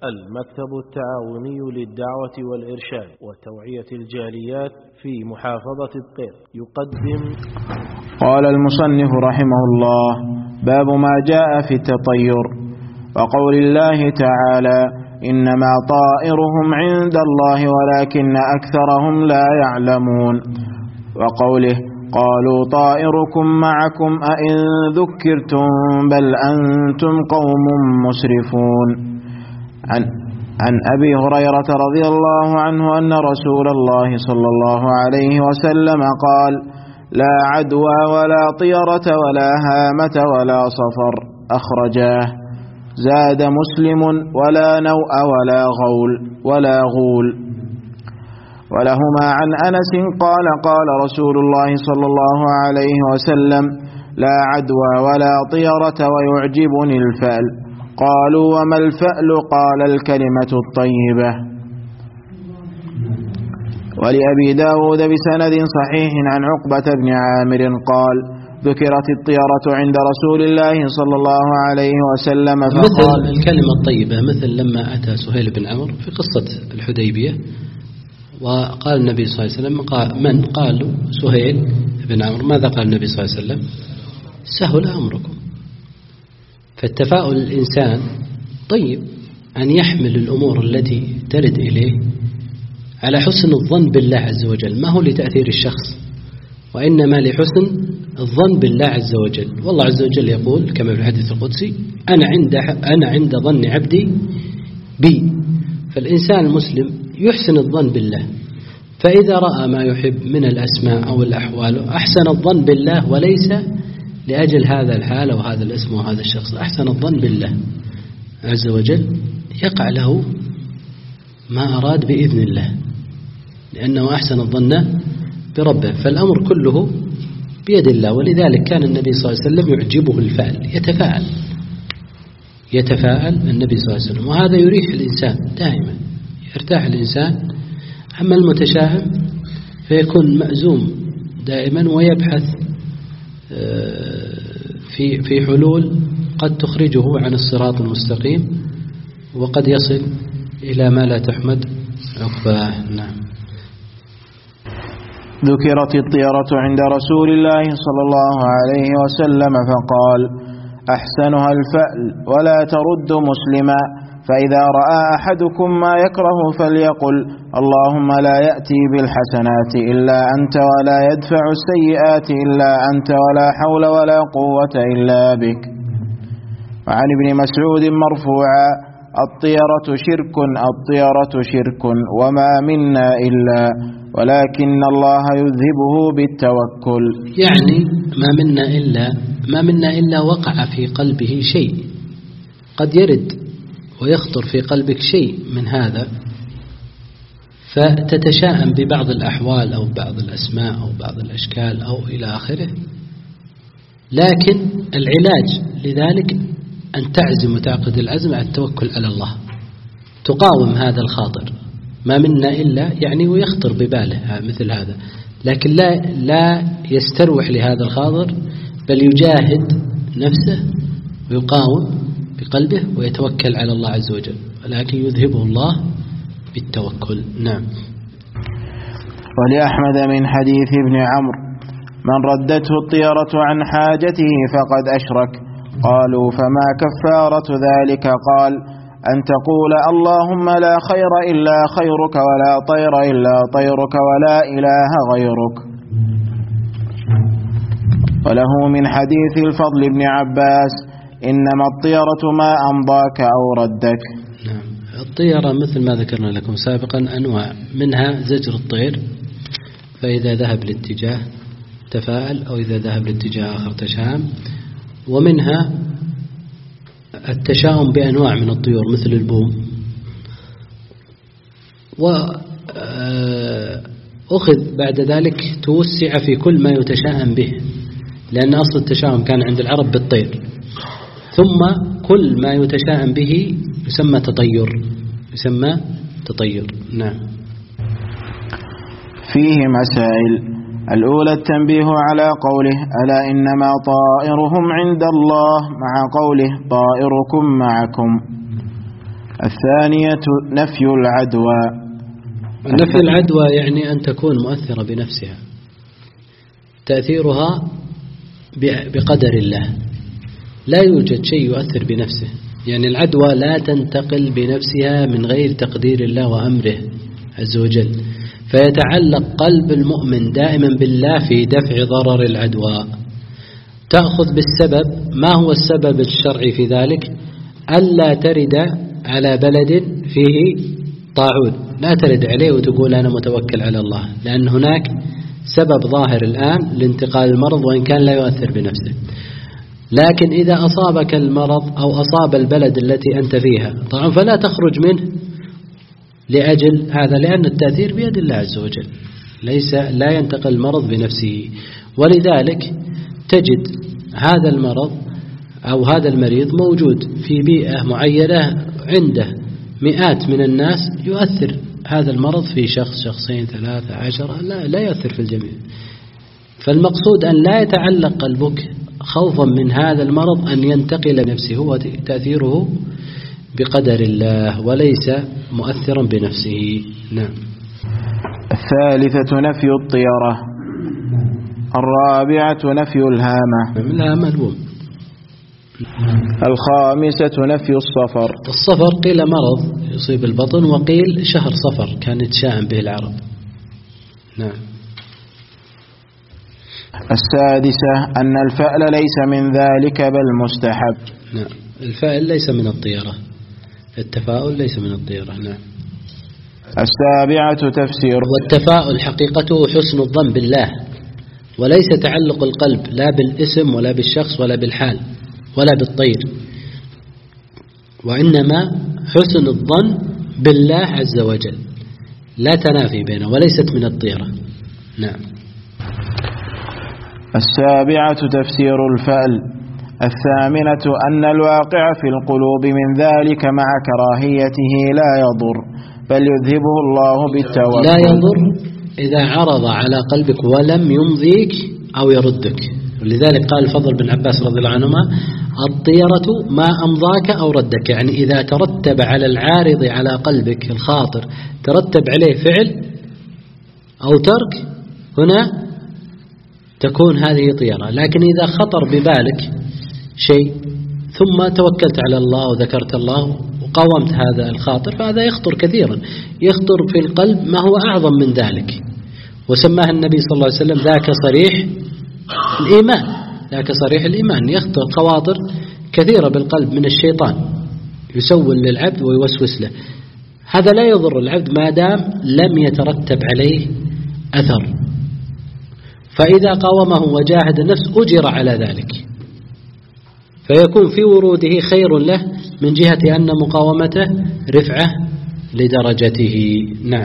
المكتب التعاوني للدعوة والإرشاد وتوعية الجاليات في محافظة الطير يقدم. قال المصنف رحمه الله: باب ما جاء في التطير، وقول الله تعالى: إنما طائرهم عند الله ولكن أكثرهم لا يعلمون، وقوله: قالوا طائركم معكم أئن ذكرتم بل أنتم قوم مسرفون. عن أبي هريرة رضي الله عنه أن رسول الله صلى الله عليه وسلم قال: لا عدوى ولا طيرة ولا هامة ولا صفر، أخرجاه. زاد مسلم: ولا نوء ولا غول. ولهما عن أنس قال: قال رسول الله صلى الله عليه وسلم: لا عدوى ولا طيرة ويعجبني الفأل. قالوا: وما الفأل؟ قال: الكلمة الطيبة. ولأبي داود بسند صحيح عن عقبة بن عامر قال: ذكرت الطيرة عند رسول الله صلى الله عليه وسلم فقال مثل الكلمة الطيبة، مثل لما أتى سهيل بن عمرو في قصة الحديبية وقال النبي صلى الله عليه وسلم: من؟ قالوا سهيل بن عمرو. ماذا قال النبي صلى الله عليه وسلم؟ سهل أمركم. فالتفاؤل الإنسان طيب، أن يحمل الأمور التي ترد إليه على حسن الظن بالله عز وجل، ما هو لتأثير الشخص، وإنما لحسن الظن بالله عز وجل. والله عز وجل يقول كما في الحديث القدسي: أنا عند ظن عبدي بي. فالإنسان المسلم يحسن الظن بالله، فإذا رأى ما يحب من الأسماء أو الأحوال أحسن الظن بالله، وليس لأجل هذا الحال وهذا الاسم وهذا الشخص، أحسن الظن بالله عز وجل، يقع له ما أراد بإذن الله، لأنه أحسن الظن بربه. فالأمر كله بيد الله. ولذلك كان النبي صلى الله عليه وسلم يعجبه الفعل، يتفاءل النبي صلى الله عليه وسلم، وهذا يريح الإنسان دائما، يرتاح الإنسان. أما المتشائم فيكون مأزوم دائما ويبحث في حلول قد تخرجه عن الصراط المستقيم، وقد يصل إلى ما لا تحمد عقباه. نعم. ذكرت الطيرة عند رسول الله صلى الله عليه وسلم فقال: أحسنها الفأل ولا ترد مسلما، فإذا رأى أحدكم ما يكره فليقل: اللهم لا يأتي بالحسنات إلا أنت ولا يدفع السيئات إلا أنت ولا حول ولا قوة إلا بك. وعن ابن مسعود مرفوعا: الطيرة شرك وما منا إلا ولكن الله يذهبه بالتوكل. يعني ما منا إلا وقع في قلبه شيء، قد يرد ويخطر في قلبك شيء من هذا، فتتشائم ببعض الأحوال أو بعض الأسماء أو بعض الأشكال أو إلى آخره. لكن العلاج لذلك أن تعزم وتعقد العزم على التوكل على الله، تقاوم هذا الخاطر. ما منا إلا يعني ويخطر بباله مثل هذا، لكن لا يستروح لهذا الخاطر، بل يجاهد نفسه ويقاوم بقلبه ويتوكل على الله عز وجل، ولكن يذهبه الله بالتوكل. نعم. ولأحمد من حديث ابن عمرو: من ردته الطيرة عن حاجته فقد أشرك. قالوا: فما كفارة ذلك؟ قال: أن تقول: اللهم لا خير إلا خيرك ولا طير إلا طيرك ولا إله غيرك. وله من حديث الفضل بن عباس: إنما الطيرة ما أمضاك أو ردك. نعم. الطيرة مثل ما ذكرنا لكم سابقا أنواع، منها زجر الطير، فإذا ذهب لاتجاه تفاءل، أو إذا ذهب لاتجاه آخر تشائم. ومنها التشاؤم بأنواع من الطيور مثل البوم. وأخذ بعد ذلك توسع في كل ما يتشائم به، لأن أصل التشاؤم كان عند العرب بالطير، ثم كل ما يتشائم به يسمى تطير. نعم. فيه مسائل. الأولى التنبيه على قوله: ألا إنما طائرهم عند الله، مع قوله: طائركم معكم. الثانية نفي العدوى. نفي العدوى يعني أن تكون مؤثرة بنفسها، تأثيرها بقدر الله، لا يوجد شيء يؤثر بنفسه، يعني العدوى لا تنتقل بنفسها من غير تقدير الله وأمره عز وجل، فيتعلق قلب المؤمن دائما بالله في دفع ضرر العدوى. تأخذ بالسبب. ما هو السبب الشرعي في ذلك؟ ألا ترد على بلد فيه طاعون، لا ترد عليه وتقول أنا متوكل على الله، لأن هناك سبب ظاهر الآن لانتقال المرض وإن كان لا يؤثر بنفسه. لكن إذا أصابك المرض أو أصاب البلد التي أنت فيها طبعا فلا تخرج منه لأجل هذا، لأن التأثير بيد الله عز وجل، لا ينتقل المرض بنفسه. ولذلك تجد هذا المرض أو هذا المريض موجود في بيئة معينة عنده مئات من الناس، يؤثر هذا المرض في شخص، شخصين، 3، 10، لا يؤثر في الجميع. فالمقصود أن لا يتعلق قلبك خوفا من هذا المرض أن ينتقل نفسه، هو تأثيره بقدر الله وليس مؤثرا بنفسه. نعم. الثالثة نفي الطيرة. الرابعة نفي الهامة. الهامة البوم. الخامسة نفي الصفر. الصفر قيل مرض يصيب البطن، وقيل شهر صفر كان يتشائم به العرب. نعم. السادسة أن الفأل ليس من ذلك بل مستحب. نعم. الفأل ليس من الطيرة، التفاؤل ليس من الطيرة. نعم. السابعة تفسير. والتفاؤل حقيقته حسن الظن بالله، وليس تعلق القلب لا بالاسم ولا بالشخص ولا بالحال ولا بالطير، وإنما حسن الظن بالله عز وجل، لا تنافي بينه، وليست من الطيرة. نعم. السابعة تفسير الفأل. الثامنة أن الواقع في القلوب من ذلك مع كراهيته لا يضر، بل يذهبه الله بالتوكل. لا يضر إذا عرض على قلبك ولم يمضيك أو يردك. ولذلك قال الفضل بن عباس رضي الله عنهما: الطيرة ما أمضاك أو ردك، يعني إذا ترتب على العارض على قلبك الخاطر ترتب عليه فعل أو ترك، هنا تكون هذه طيرة. لكن إذا خطر ببالك شيء ثم توكلت على الله وذكرت الله وقاومت هذا الخاطر، فهذا يخطر كثيرا، يخطر في القلب ما هو أعظم من ذلك، وسماه النبي صلى الله عليه وسلم ذاك صريح الإيمان. ذاك صريح الإيمان، يخطر خواطر كثيرة بالقلب من الشيطان يسول للعبد ويوسوس له، هذا لا يضر العبد ما دام لم يترتب عليه أثر، فإذا قاومه وجاهد النفس أجر على ذلك، فيكون في وروده خير له من جهة أن مقاومته رفعة لدرجته. نعم.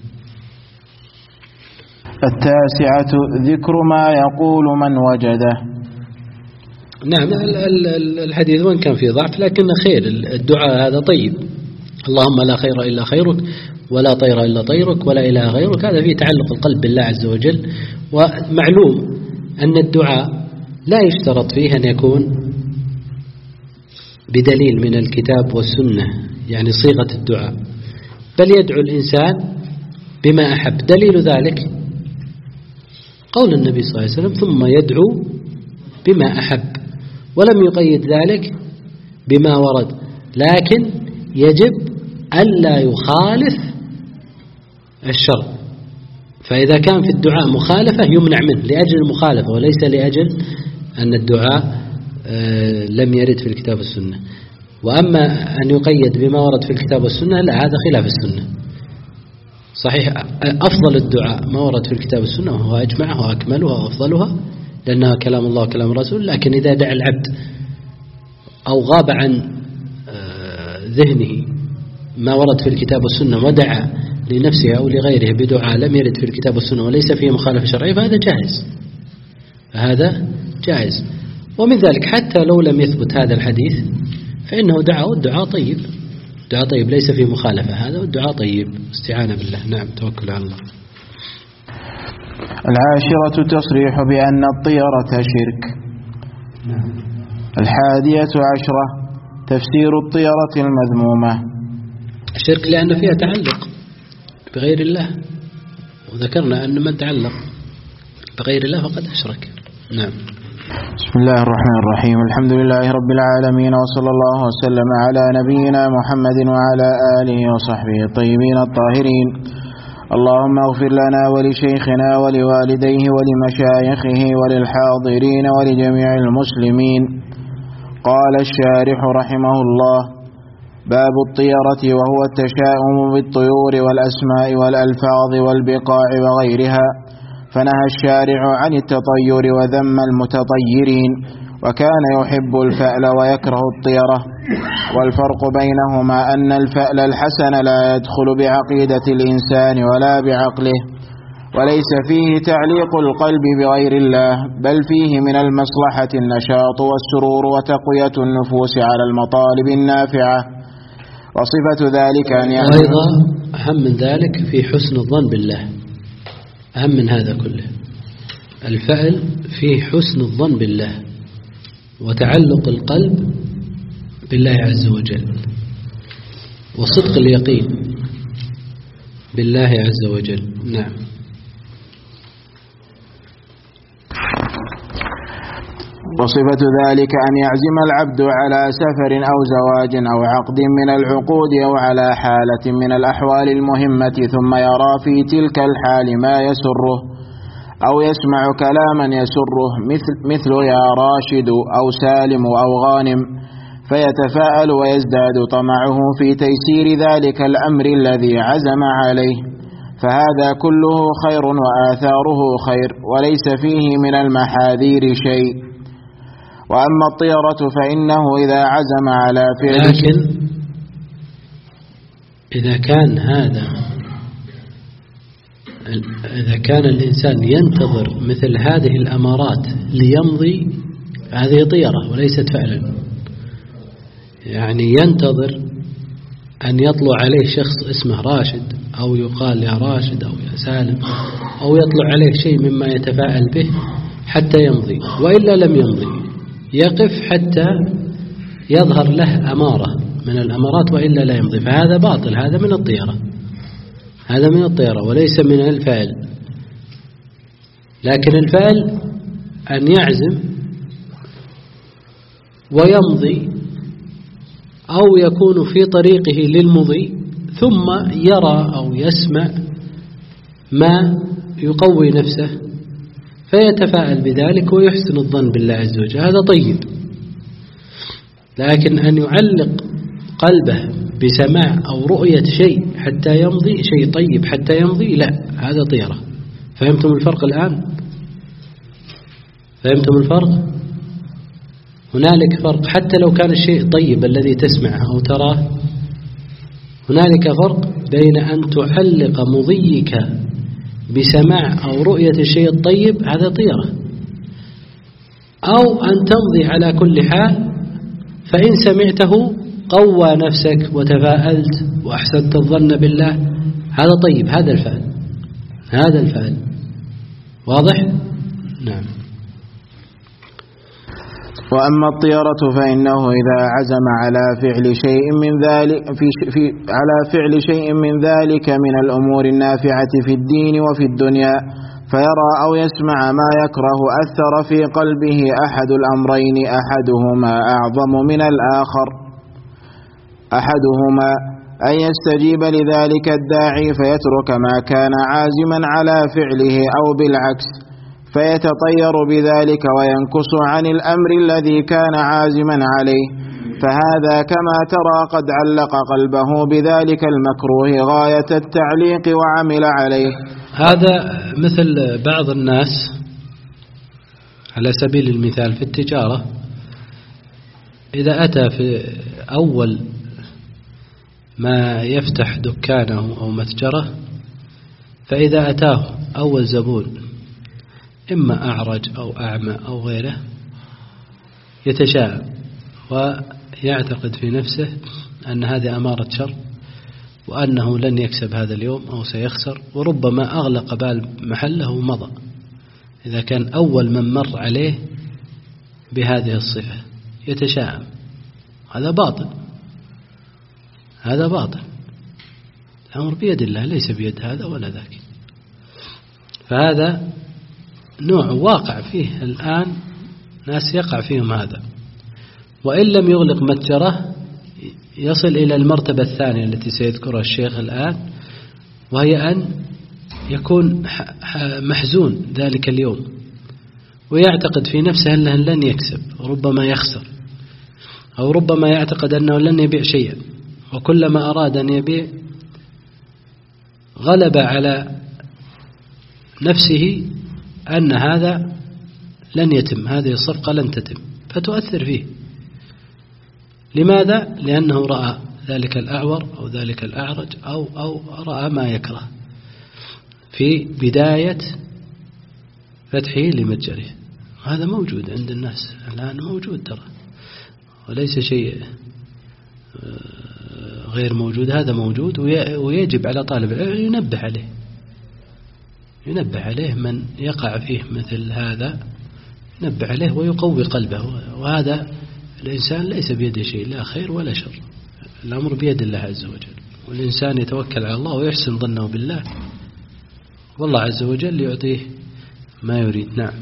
التاسعة ذكر ما يقول من وجده. نعم. الحديث وإن كان فيه ضعف لكن خير، الدعاء هذا طيب: اللهم لا خير إلا خيرك ولا طير إلا طيرك ولا إله غيرك. هذا فيه تعلق القلب بالله عز وجل. ومعلوم أن الدعاء لا يشترط فيه أن يكون بدليل من الكتاب والسنة، يعني صيغة الدعاء، بل يدعو الإنسان بما أحب. دليل ذلك قول النبي صلى الله عليه وسلم: ثم يدعو بما أحب، ولم يقيد ذلك بما ورد، لكن يجب ألا يخالف الشرع. فإذا كان في الدعاء مخالفة يمنع منه لأجل المخالفة، وليس لأجل أن الدعاء لم يرد في الكتاب والسنة. وأما أن يقيد بما ورد في الكتاب والسنة لا، هذا خلاف السنة. صحيح أفضل الدعاء ما ورد في الكتاب والسنة، وهو أجمعها وأكملها وأفضلها لأنها كلام الله وكلام الرسول. لكن إذا دعا العبد أو غاب عن ذهنه ما ورد في الكتاب والسنة ودعا لنفسه أو لغيره بدعاء لم يرد في الكتاب والسنة وليس فيه مخالفة شرعية، فهذا جائز، هذا جائز. ومن ذلك حتى لو لم يثبت هذا الحديث فإنه دعاء، والدعاء طيب، دعاء طيب ليس فيه مخالفة، هذا والدعاء طيب، استعانة بالله. نعم. توكل على الله. العاشرة تصريح بأن الطيرة شرك. الحادية عشرة تفسير الطيرة المذمومة. الشرك لأن فيها تعلق بغير الله، وذكرنا أن من تعلق بغير الله فقد أشرك. نعم. بسم الله الرحمن الرحيم. الحمد لله رب العالمين، وصلى الله وسلم على نبينا محمد وعلى آله وصحبه الطيبين الطاهرين. اللهم اغفر لنا ولشيخنا ولوالديه ولمشايخه وللحاضرين ولجميع المسلمين. قال الشارح رحمه الله: باب الطيرة، وهو التشاؤم بالطيور والأسماء والألفاظ والبقاع وغيرها. فنهى الشارع عن التطير وذم المتطيرين، وكان يحب الفأل ويكره الطيرة. والفرق بينهما أن الفأل الحسن لا يدخل بعقيدة الإنسان ولا بعقله، وليس فيه تعليق القلب بغير الله، بل فيه من المصلحة النشاط والسرور وتقوية النفوس على المطالب النافعة. وصفة ذلك أن وأيضا أهم من ذلك في حسن الظن بالله، أهم من هذا كله. الفعل فيه حسن الظن بالله وتعلق القلب بالله عز وجل، وصدق اليقين بالله عز وجل. نعم. وصفة ذلك أن يعزم العبد على سفر أو زواج أو عقد من العقود أو على حالة من الأحوال المهمة، ثم يرى في تلك الحال ما يسره، أو يسمع كلاما يسره، مثل يا راشد أو سالم أو غانم، فيتفاءل ويزداد طمعه في تيسير ذلك الأمر الذي عزم عليه، فهذا كله خير وآثاره خير، وليس فيه من المحاذير شيء. وأما الطيرة فإنه إذا عزم على فعل، لكن إذا كان الإنسان ينتظر مثل هذه الأمارات ليمضي، هذه طيرة وليست فعلا. يعني ينتظر أن يطلع عليه شخص اسمه راشد، أو يقال يا راشد أو يا سالم، أو يطلع عليه شيء مما يتفاءل به حتى يمضي، وإلا لم يمضي، يقف حتى يظهر له أمارة من الأمارات، وإلا لا يمضي، فهذا باطل، هذا من الطيرة، هذا من الطيرة وليس من الفعل. لكن الفعل أن يعزم ويمضي، أو يكون في طريقه للمضي ثم يرى أو يسمع ما يقوي نفسه فيتفاءل بذلك ويحسن الظن بالله عز وجل، هذا طيب. لكن أن يعلق قلبه بسماع أو رؤية شيء حتى يمضي، شيء طيب حتى يمضي، لا، هذا طيرة. فهمتم الفرق الآن؟ فهمتم الفرق؟ هنالك فرق، حتى لو كان الشيء طيب الذي تسمعه أو تراه، هنالك فرق بين أن تعلق مضيك بسماع أو رؤية الشيء الطيب، هذا طيرة، أو أن تمضي على كل حال، فإن سمعته قوى نفسك وتفاءلت وأحسنت الظن بالله، هذا طيب، هذا الفعل، هذا الفعل. واضح؟ نعم. وأما الطيرة فإنه إذا عزم على فعل شيء من ذلك على فعل شيء من ذلك من الأمور النافعة في الدين وفي الدنيا، فيرى أو يسمع ما يكره، أثر في قلبه أحد الأمرين، أحدهما أعظم من الآخر، أحدهما أن يستجيب لذلك الداعي فيترك ما كان عازما على فعله، أو بالعكس فيتطير بذلك وينكص عن الأمر الذي كان عازما عليه، فهذا كما ترى قد علق قلبه بذلك المكروه غاية التعليق وعمل عليه. هذا مثل بعض الناس على سبيل المثال في التجارة، إذا أتى في أول ما يفتح دكانه أو متجره، فإذا أتاه أول زبون إما أعرج أو أعمى أو غيره، يتشاءم ويعتقد في نفسه أن هذه أمارة شر، وأنه لن يكسب هذا اليوم أو سيخسر، وربما أغلق بال محله ومضى، إذا كان أول من مر عليه بهذه الصفة يتشاءم. هذا باطل، هذا باطل. الأمر بيد الله ليس بيد هذا ولا ذاك. فهذا نوع واقع فيه الآن ناس يقع فيهم هذا، وإن لم يغلق متجره يصل إلى المرتبة الثانية التي سيذكرها الشيخ الآن، وهي أن يكون محزون ذلك اليوم ويعتقد في نفسه أنه لن يكسب وربما يخسر، أو ربما يعتقد أنه لن يبيع شيئا، وكلما أراد أن يبيع غلب على نفسه أن هذا لن يتم، هذه الصفقة لن تتم، فتؤثر فيه. لماذا؟ لأنه رأى ذلك الأعور أو ذلك الأعرج أو رأى ما يكره في بداية فتحه لمتجره. هذا موجود عند الناس الآن، موجود ترى، وليس شيء غير موجود، هذا موجود، ويجب على طالب العلم ينبه عليه من يقع فيه مثل هذا، ينبه عليه ويقوي قلبه. وهذا الإنسان ليس بيده شيء، لا خير ولا شر، الأمر بيد الله عز وجل، والإنسان يتوكل على الله ويحسن ظنه بالله، والله عز وجل يعطيه ما يريد. نعم.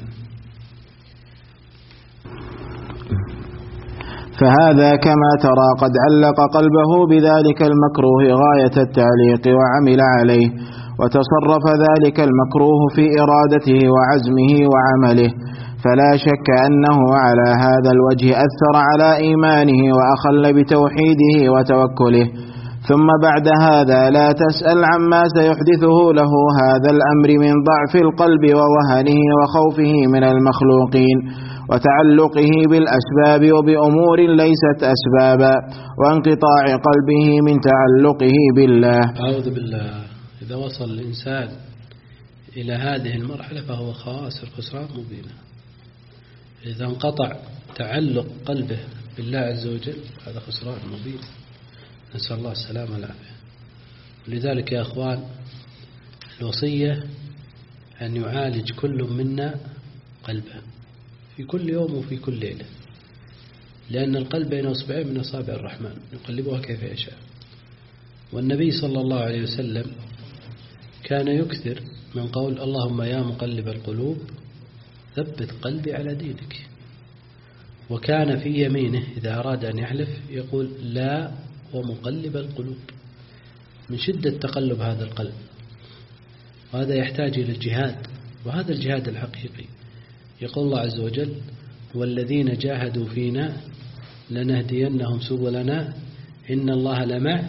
فهذا كما ترى قد علق قلبه بذلك المكروه غاية التعليق وعمل عليه، وتصرف ذلك المكروه في إرادته وعزمه وعمله، فلا شك أنه على هذا الوجه أثر على إيمانه وأخل بتوحيده وتوكله. ثم بعد هذا لا تسأل عما سيحدثه له هذا الأمر من ضعف القلب ووهنه وخوفه من المخلوقين وتعلقه بالأسباب وبأمور ليست أسبابا، وانقطاع قلبه من تعلقه بالله. أعوذ بالله. إذا وصل الإنسان إلى هذه المرحلة فهو خاسر خسران مبينا. إذا انقطع تعلق قلبه بالله عز وجل هذا خسران مبين، نسأل الله السلامة والعافية. ولذلك يا أخوان الوصية أن يعالج كل منا قلبه في كل يوم وفي كل ليلة، لأن القلب بين أصبعين من أصابع الرحمن يقلبها كيف يشاء. والنبي صلى الله عليه وسلم كان يكثر من قول اللهم يا مقلب القلوب ثبت قلبي على دينك، وكان في يمينه إذا أراد أن يحلف يقول لا ومقلب القلوب، من شدة تقلب هذا القلب. وهذا يحتاج إلى الجهاد، وهذا الجهاد الحقيقي. يقول الله عز وجل والذين جاهدوا فينا لنهدينهم سبلنا إن الله لمع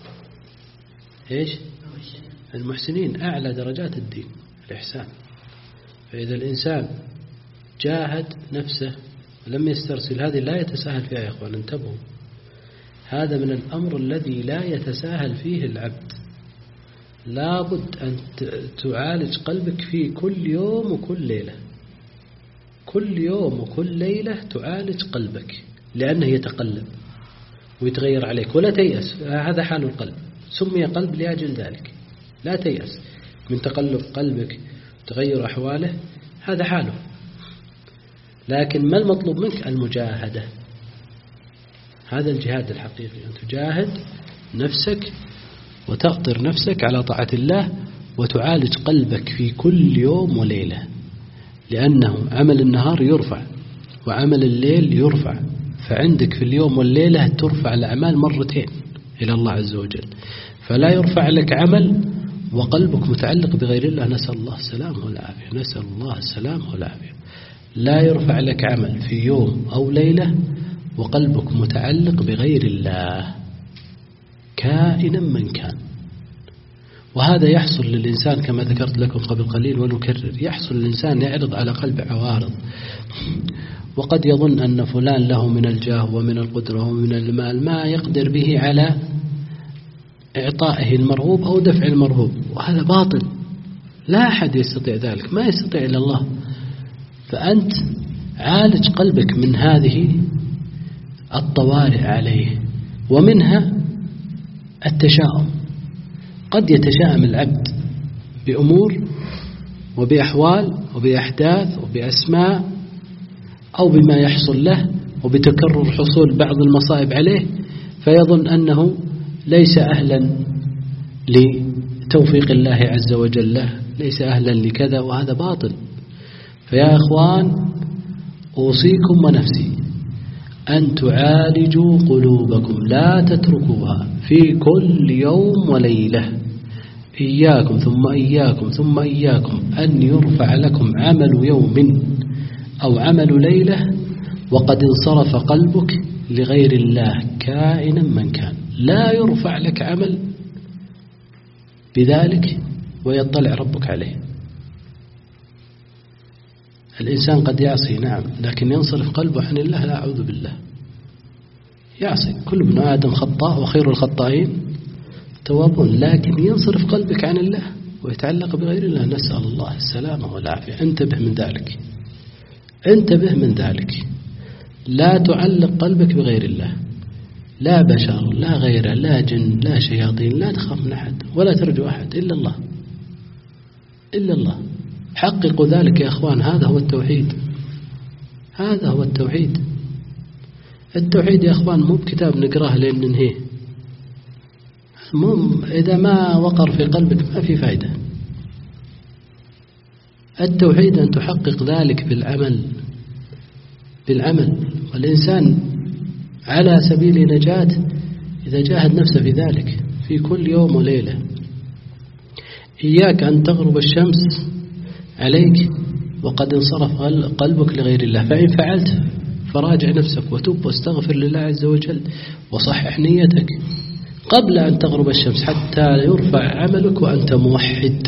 إيش؟ المحسنين، أعلى درجات الدين الإحسان. فإذا الإنسان جاهد نفسه ولم يسترسل، هذه لا يتساهل فيها يا أخوان، انتبهوا، هذا من الأمر الذي لا يتساهل فيه العبد. لابد أن تعالج قلبك في كل يوم وكل ليلة، كل يوم وكل ليلة تعالج قلبك، لأنه يتقلب ويتغير عليك. ولا تيأس، هذا حال القلب، سمي قلب لأجل ذلك. لا تيأس من تقلب قلبك تغير أحواله، هذا حاله. لكن ما المطلوب منك؟ المجاهدة، هذا الجهاد الحقيقي، أن تجاهد نفسك وتأطر نفسك على طاعة الله وتعالج قلبك في كل يوم وليلة، لأنه عمل النهار يرفع وعمل الليل يرفع، فعندك في اليوم والليلة ترفع الأعمال مرتين إلى الله عز وجل. فلا يرفع لك عمل وقلبك متعلق بغير الله، نسأل الله السلامة والعافية، نسأل الله السلامة والعافية. لا يرفع لك عمل في يوم أو ليلة وقلبك متعلق بغير الله كائنا من كان. وهذا يحصل للإنسان كما ذكرت لكم قبل قليل ونكرر، يحصل للإنسان يعرض على قلب عوارض، وقد يظن أن فلان له من الجاه ومن القدرة ومن المال ما يقدر به على إعطائه المرغوب أو دفع المرغوب، وهذا باطل، لا أحد يستطيع ذلك، ما يستطيع إلا الله. فأنت عالج قلبك من هذه الطوارئ عليه، ومنها التشاؤم. قد يتشائم العبد بأمور وبأحوال وبأحداث وبأسماء أو بما يحصل له وبتكرر حصول بعض المصائب عليه، فيظن أنه ليس أهلا لتوفيق الله عز وجل له، ليس أهلا لكذا، وهذا باطل. فيا أخوان أوصيكم ونفسي أن تعالجوا قلوبكم، لا تتركوها في كل يوم وليلة. إياكم ثم إياكم ثم إياكم أن يرفع لكم عمل يوم أو عمل ليلة وقد انصرف قلبك لغير الله كائنا من كان. لا يرفع لك عمل بذلك ويطلع ربك عليه. الإنسان قد يعصي نعم، لكن ينصرف قلبه عن الله، لا أعوذ بالله. يعصي، كل ابن آدم خطاء وخير الخطائين توابون، لكن ينصرف قلبك عن الله ويتعلق بغير الله، نسأل الله السلامة والعافية. انتبه من ذلك، انتبه من ذلك. لا تعلق قلبك بغير الله، لا بشر لا غيره، لا جن لا شياطين، لا تخاف من أحد ولا ترجو أحد إلا الله، إلا الله. حققوا ذلك يا أخوان، هذا هو التوحيد، هذا هو التوحيد. التوحيد يا أخوان مو بكتاب نقراه لين ننهيه، إذا ما وقر في قلبك ما في فائدة. التوحيد أن تحقق ذلك بالعمل، والإنسان على سبيل نجاة إذا جاهد نفسه في ذلك في كل يوم وليلة. إياك أن تغرب الشمس عليك وقد انصرف قلبك لغير الله، فإن فعلت فراجع نفسك وتوب واستغفر لله عز وجل وصحح نيتك قبل أن تغرب الشمس حتى يرفع عملك وأنت موحد.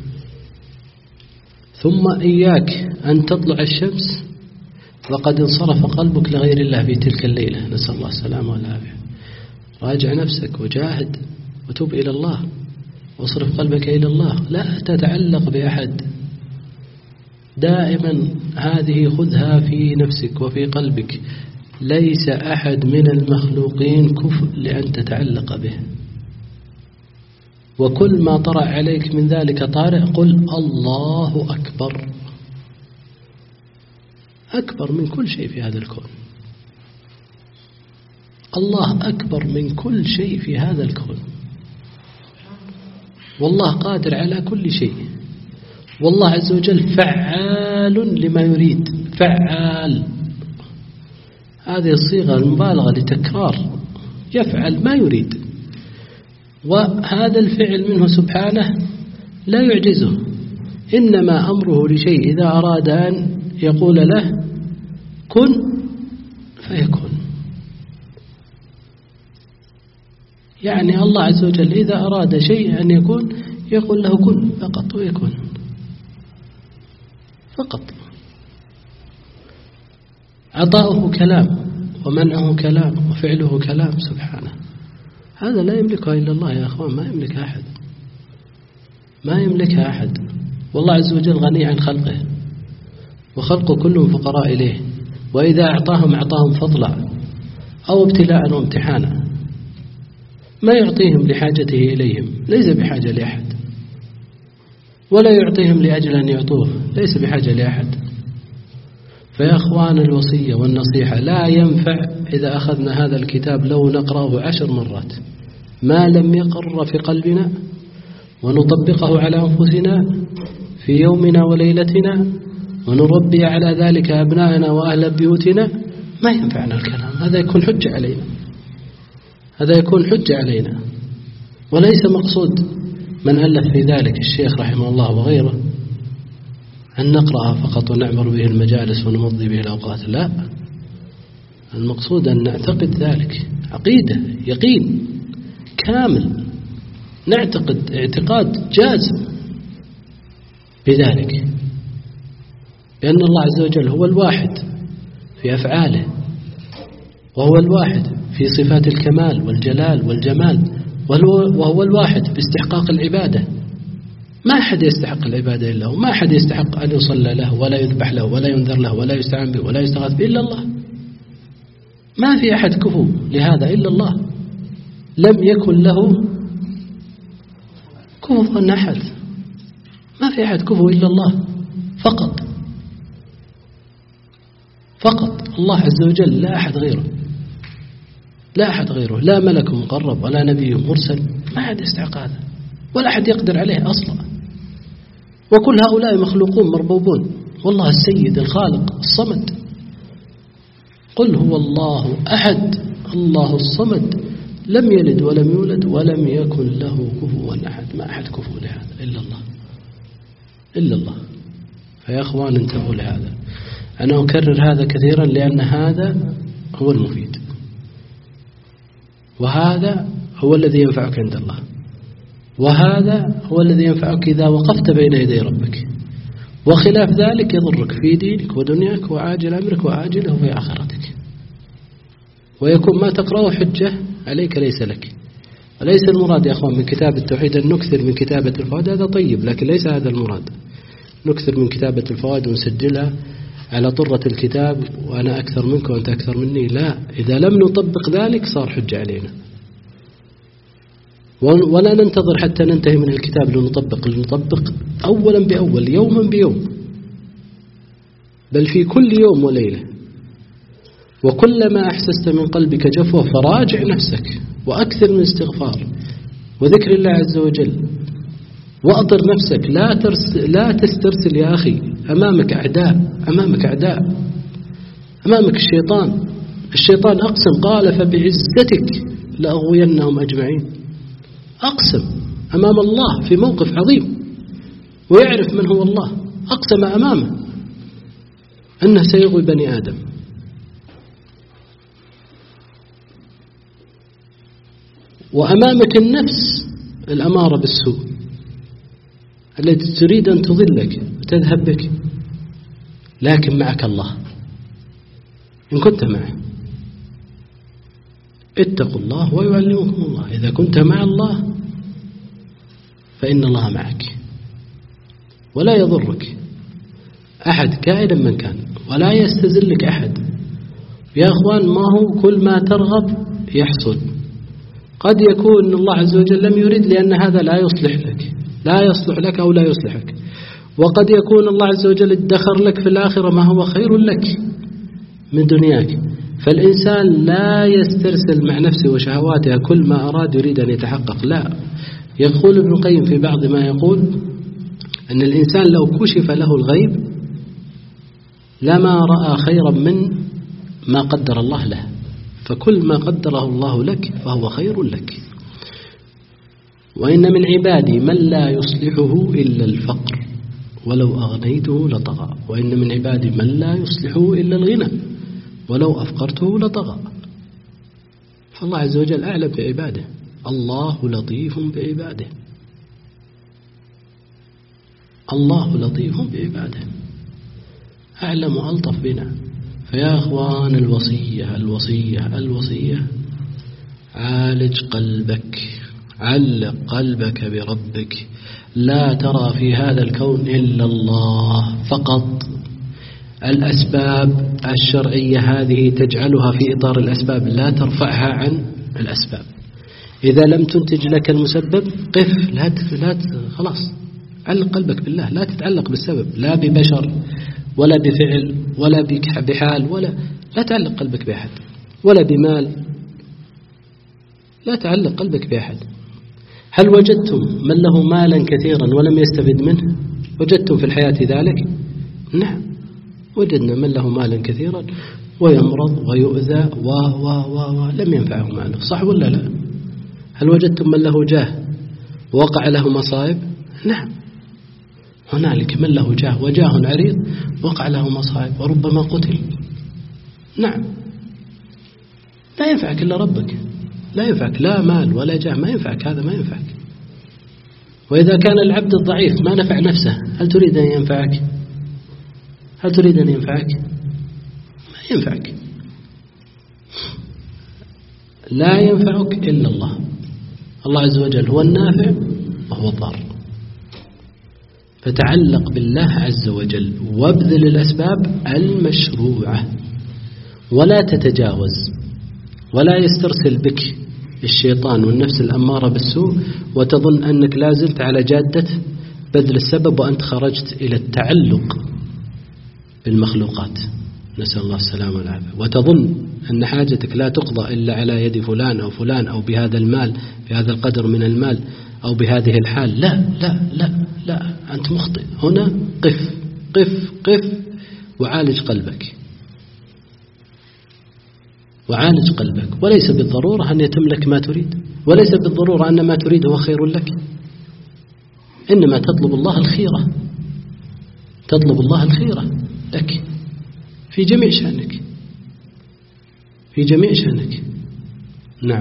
ثم إياك أن تطلع الشمس وقد انصرف قلبك لغير الله في تلك الليلة، نسأل الله السلامة والعافية. راجع نفسك وجاهد وتوب إلى الله واصرف قلبك إلى الله، لا تتعلق بأحد. دائما هذه خذها في نفسك وفي قلبك، ليس أحد من المخلوقين كفء لأن تتعلق به. وكل ما طرأ عليك من ذلك طارئ قل الله أكبر، أكبر من كل شيء في هذا الكون. الله أكبر من كل شيء في هذا الكون، والله قادر على كل شيء، والله عز وجل فعال لما يريد. فعال هذه الصيغة المبالغة لتكرار، يفعل ما يريد، وهذا الفعل منه سبحانه لا يعجزه. إنما أمره لشيء إذا أراد أن يقول له كن فيكون. يعني الله عز وجل إذا أراد شيء أن يكون يقول له كن فقط ويكون فقط. عطاؤه كلام ومنعه كلام وفعله كلام سبحانه. هذا لا يملكه إلا الله يا أخوان، ما يملكها أحد، ما يملكها أحد. والله عز وجل غني عن خلقه، وخلقه كلهم فقراء إليه، وإذا أعطاهم فضلا أو ابتلاء وامتحانا، ما يعطيهم لحاجته إليهم، ليس بحاجة لأحد، ولا يعطيهم لأجل أن يعطوه، ليس بحاجة لأحد. فيا أخوان الوصية والنصيحة لا ينفع إذا أخذنا هذا الكتاب لو نقرأه 10 مرات ما لم يقر في قلبنا ونطبقه على أنفسنا في يومنا وليلتنا ونربي على ذلك أبناءنا وأهل بيوتنا، ما ينفعنا الكلام هذا. يكون حجة علينا، هذا يكون حجة علينا، وليس مقصود من ألف في ذلك الشيخ رحمه الله وغيره أن نقرأ فقط ونعمر به المجالس ونمضي به الأوقات، لا، المقصود أن نعتقد ذلك عقيدة يقين كامل، نعتقد اعتقاد جازم بذلك، لأن الله عز وجل هو الواحد في أفعاله، وهو الواحد في صفات الكمال والجلال والجمال، وهو الواحد باستحقاق العبادة. ما أحد يستحق العبادة إلا هو، ما أحد يستحق أن يصلى له ولا يذبح له ولا ينذر له ولا يستعان به ولا يستغاث به إلا الله. ما في أحد كفو لهذا إلا الله، لم يكن له كفوا أحد، ما في أحد كفو إلا الله فقط، فقط الله عز وجل، لا أحد غيره، لا أحد غيره، لا ملك مقرب ولا نبي مرسل، ما أحد يستحق هذا. ولا أحد يقدر عليه أصلا، وكل هؤلاء مخلوقون مربوبون، والله السيد الخالق الصمد. قل هو الله أحد الله الصمد لم يلد ولم يولد ولم يكن له كفوا أحد. ما أحد كفو لهذا إلا الله، إلا الله. فيا أخوان انتبهوا لهذا. أنا أكرر هذا كثيرا لأن هذا هو المفيد، وهذا هو الذي ينفعك عند الله، وهذا هو الذي ينفعك إذا وقفت بين يدي ربك، وخلاف ذلك يضرك في دينك ودنياك وعاجل أمرك وعاجله في آخرتك، ويكون ما تقرأه حجة عليك ليس لك. وليس المراد يا أخوان من كتاب التوحيد أن نكثر من كتابة الفوائد، هذا طيب، لكن ليس هذا المراد. نكثر من كتابة الفوائد ونسجلها على طرة الكتاب وأنا أكثر منك وأنت أكثر مني، لا. إذا لم نطبق ذلك صار حجة علينا، ولا ننتظر حتى ننتهي من الكتاب لنطبق أولا بأول، يوما بيوم، بل في كل يوم وليلة. وكلما أحسست من قلبك جفوة فراجع نفسك وأكثر من استغفار وذكر الله عز وجل، وأطر نفسك. لا تسترسل يا أخي، أمامك أعداء، أمامك أعداء، أمامك الشيطان أقسم قال فبعزتك لأغوينهم أجمعين. أقسم أمام الله في موقف عظيم، ويعرف من هو الله، أقسم أمامه أنه سيغوي بني آدم. وأمامك النفس الأمارة بالسوء التي تريد أن تضلك وتذهب بك، لكن معك الله إن كنت معه. اتقوا الله ويعلمكم الله. إذا كنت مع الله فإن الله معك ولا يضرك أحد كائنا من كان، ولا يستزلك أحد. يا أخوان ما هو كل ما ترغب يحصل. قد يكون الله عز وجل لم يريد لأن هذا لا يصلح لك، لا يصلح لك أو لا يصلحك. وقد يكون الله عز وجل ادخر لك في الآخرة ما هو خير لك من دنياك. فالإنسان لا يسترسل مع نفسه وشهواتها، كل ما أراد يريد أن يتحقق، لا. يقول ابن القيم في بعض ما يقول أن الإنسان لو كشف له الغيب لما رأى خيرا من ما قدر الله له، فكل ما قدره الله لك فهو خير لك. وإن من عبادي من لا يصلحه إلا الفقر ولو أغنيته لطغى، وإن من عبادي من لا يصلحه إلا الغنى ولو أفقرته لطغى. فالله عز وجل أعلم بعباده، الله لطيف بعباده، الله لطيف بعباده، أعلم وألطف بنا. فيا أخوان الوصية الوصية الوصية، عالج قلبك، علق قلبك بربك. لا ترى في هذا الكون إلا الله فقط. الأسباب الشرعية هذه تجعلها في إطار الأسباب، لا ترفعها عن الأسباب. إذا لم تنتج لك المسبب قف، خلاص علق قلبك بالله، لا تتعلق بالسبب، لا ببشر ولا بفعل ولا بحال، لا تعلق قلبك بأحد، ولا بمال، لا تعلق قلبك بأحد. هل وجدتم من له مالا كثيرا ولم يستفد منه؟ وجدتم في الحياة ذلك؟ نعم، وجدنا من له مالا كثيرا ويمرض ويؤذى لم ينفعه ماله، صح ولا لا؟ هل وجدتم من له جاه ووقع له مصائب؟ نعم، هنالك من له جاه وجاه عريض وقع له مصائب وربما قتل. نعم، لا ينفعك إلا ربك، لا ينفعك لا مال ولا جاه، ما ينفعك، هذا ما ينفعك. وإذا كان العبد الضعيف ما نفع نفسه، هل تريد أن ينفعك؟ هل تريد أن ينفعك؟ ما ينفعك. لا ينفعك إلا الله. الله عز وجل هو النافع وهو الضار. فتعلق بالله عز وجل وابذل الأسباب المشروعة، ولا تتجاوز، ولا يسترسل بك الشيطان والنفس الأمارة بالسوء وتظن أنك لازلت على جادة بذل السبب وأنت خرجت إلى التعلق بالمخلوقات، نسأل الله السلامة والعافية، وتظن أن حاجتك لا تقضى إلا على يد فلان أو فلان أو بهذا المال، بهذا القدر من المال. أو بهذه الحال. لا لا لا لا، أنت مخطئ هنا. قف قف قف وعالج قلبك، وعالج قلبك. وليس بالضرورة أن يتم لك ما تريد، وليس بالضرورة أن ما تريد هو خير لك، إنما تطلب الله الخيرة، تطلب الله الخيرة لك في جميع شأنك، في جميع شأنك. نعم.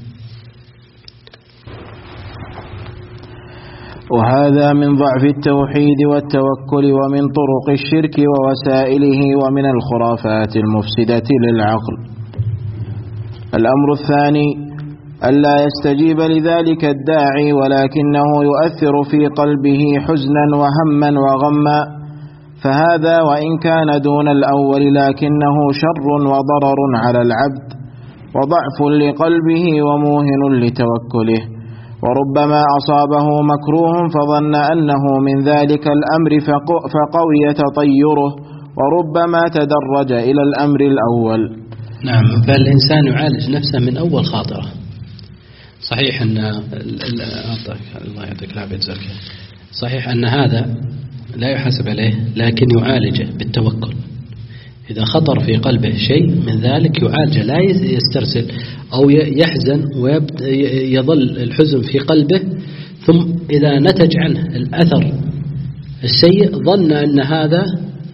وهذا من ضعف التوحيد والتوكل ومن طرق الشرك ووسائله ومن الخرافات المفسدة للعقل. الأمر الثاني ألا يستجيب لذلك الداعي ولكنه يؤثر في قلبه حزنا وهما وغما، فهذا وإن كان دون الأول لكنه شر وضرر على العبد وضعف لقلبه وموهن لتوكله، وربما أصابه مكروه فظن أنه من ذلك الأمر فقوي تطيره، وربما تدرج إلى الأمر الأول. نعم، فالإنسان يعالج نفسه من أول خاطرة. صحيح أن الله يعطيك العافية، صحيح أن هذا لا يحاسب عليه، لكن يعالجه بالتوكل. إذا خطر في قلبه شيء من ذلك يعالجه، لا يسترسل أو يحزن ويظل الحزن في قلبه، ثم إذا نتج عنه الأثر السيء ظن أن هذا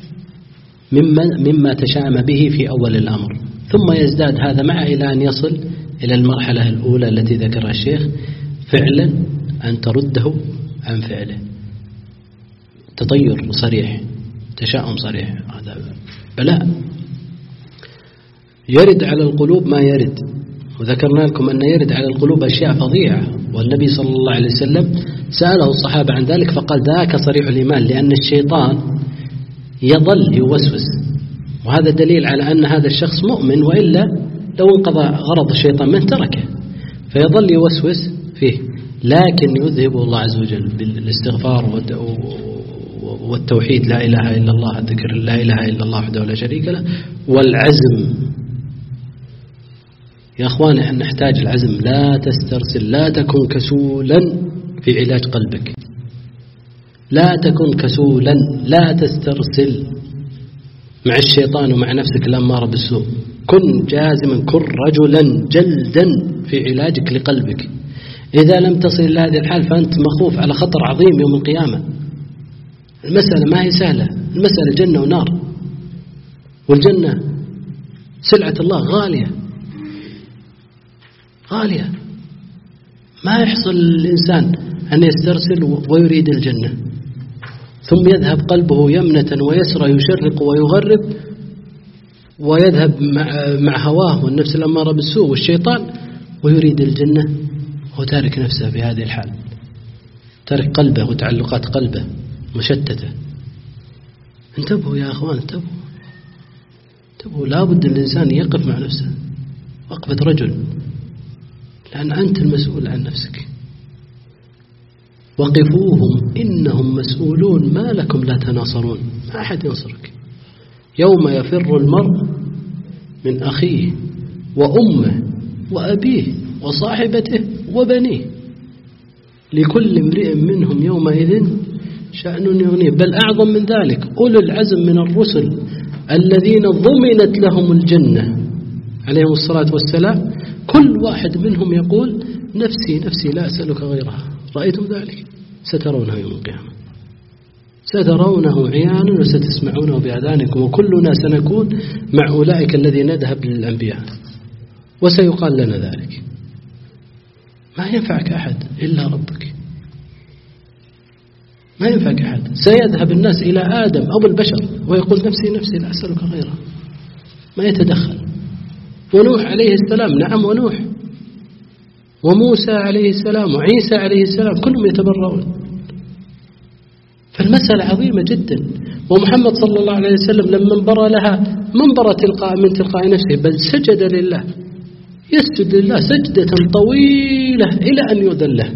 مما تشاءم به في أول الأمر، ثم يزداد هذا معه إلى أن يصل إلى المرحلة الأولى التي ذكرها الشيخ، فعلا أن ترده عن فعله. تطير صريح، تشاؤم صريح، هذا بلاء. يرد على القلوب ما يرد، وذكرنا لكم أن يرد على القلوب أشياء فظيعة، والنبي صلى الله عليه وسلم سأله الصحابة عن ذلك فقال ذاك صريح الإيمان، لأن الشيطان يظل يوسوس، وهذا دليل على أن هذا الشخص مؤمن، وإلا لو انقضى غرض الشيطان من تركه، فيظل يوسوس فيه. لكن يذهب الله عز وجل بالاستغفار والتوحيد، لا إله إلا الله، الذكر لا إله إلا الله وحده لا شريك له، والعزم. يا أخواني احنا نحتاج العزم، لا تسترسل، لا تكن كسولا في علاج قلبك، لا تكن كسولا، لا تسترسل مع الشيطان ومع نفسك الأمارة بالسوء. كن جازما، كن رجلا جلدا في علاجك لقلبك. إذا لم تصل إلى هذه الحال فأنت مخوف على خطر عظيم يوم القيامة. المسألة ما هي سهلة، المسألة جنة ونار، والجنة سلعة الله غالية غالية. ما يحصل للإنسان أن يسترسل ويريد الجنة ثم يذهب قلبه يمنة ويسرى، يشرق ويغرب، ويذهب مع هواه والنفس الأمارة بالسوء والشيطان، ويريد الجنة، هو تارك نفسه في هذه الحال، تارك قلبه وتعلقات قلبه مشتتة. انتبهوا يا أخوان، انتبهوا، لا بد الإنسان يقف مع نفسه وقفة رجل، لأن أنت المسؤول عن نفسك. وقفوهم إنهم مسؤولون ما لكم لا تناصرون، ما أحد ينصرك. يوم يفر المرء من أخيه وأمه وأبيه وصاحبته وبنيه، لكل امرئ منهم يومئذ شأن يغنيه. بل أعظم من ذلك، أولو العزم من الرسل الذين ضمنت لهم الجنة عليهم الصلاة والسلام، كل واحد منهم يقول نفسي نفسي لا أسألك غيرها. رأيتم ذلك؟ سترونه يوم القيامة، سترونه عيانا وستسمعونه بأذانكم، وكلنا سنكون مع أولئك الذين نذهب للأنبياء، وسيقال لنا ذلك. ما ينفعك أحد إلا ربك، ما ينفعك أحد. سيذهب الناس إلى آدم أبو البشر ويقول نفسي نفسي لا أسألك غيرها، ما يتدخل. ونوح عليه السلام، نعم، ونوح وموسى عليه السلام وعيسى عليه السلام كلهم يتبرؤون. فالمسألة عظيمة جدا. ومحمد صلى الله عليه وسلم لما انبرى لها ما انبرى من تلقاء نفسه، بل سجد لله، يسجد لله سجدة طويلة إلى أن يؤذن له.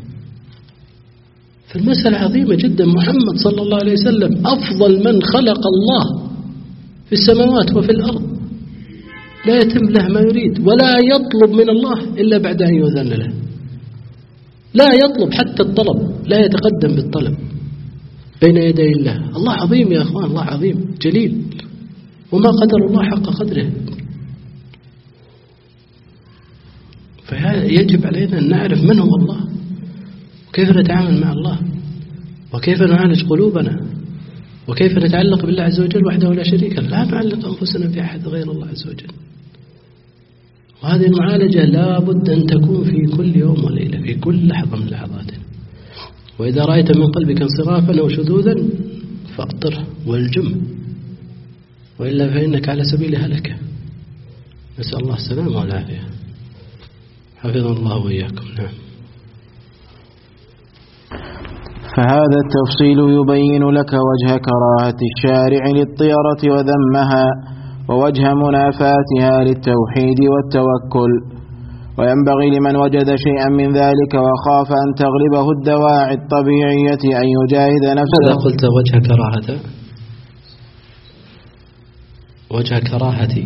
فالمسألة عظيمة جدا. محمد صلى الله عليه وسلم أفضل من خلق الله في السماوات وفي الأرض، لا يتم له ما يريد ولا يطلب من الله إلا بعد أن يؤذن له. لا يطلب حتى الطلب، لا يتقدم بالطلب بين يدي الله. الله عظيم يا أخوان، الله عظيم جليل، وما قدر الله حق قدره. فيجب علينا أن نعرف من هو الله، وكيف نتعامل مع الله، وكيف نعالج قلوبنا، وكيف نتعلق بالله عز وجل وحده لا شريك له، لا نعلق أنفسنا بأحد غير الله عز وجل. وهذه المعالجة لا بد أن تكون في كل يوم وليلة، في كل لحظة من لحظاتنا. وإذا رأيت من قلبك انصرافا أو شذوذا فأقطره والجم، وإلا فإنك على سبيل هلكة. نسأل الله السلامة والعافية، حفظنا الله وإياكم. نعم. فهذا التفصيل يبين لك وجه كراهة الشارع للطيرة وذمها، ووجه منافاتها للتوحيد والتوكل. وينبغي لمن وجد شيئا من ذلك وخاف أن تغلبه الدواعي الطبيعية أن يجاهد نفسه. ماذا قلت؟ وجه كراهة؟ وجه كراهتي.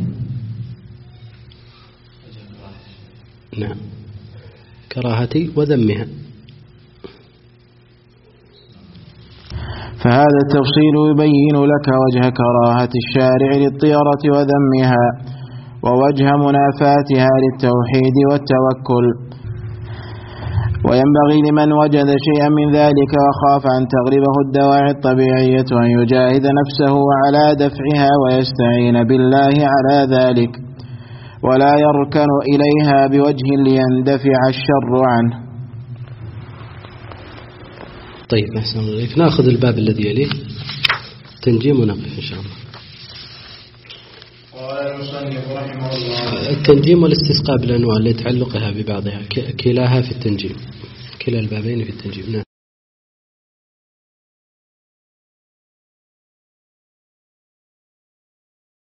نعم، كراهتي وذمها. فهذا التفصيل يبين لك وجه كراهة الشارع للطيرة وذمها، ووجه منافاتها للتوحيد والتوكل. وينبغي لمن وجد شيئا من ذلك وخاف أن تغلبه الدواعي الطبيعية أن يجاهد نفسه على دفعها ويستعين بالله على ذلك، ولا يركن إليها بوجه ليندفع الشر عنه. طيب، أحسن الله. نأخذ الباب الذي يليه تنجيم ونقف إن شاء الله. قال المصنف رحمه الله: التنجيم والاستسقاء بالأنواع لتعلقها ببعضها، كلاها في التنجيم، كلا البابين في التنجيم. نعم.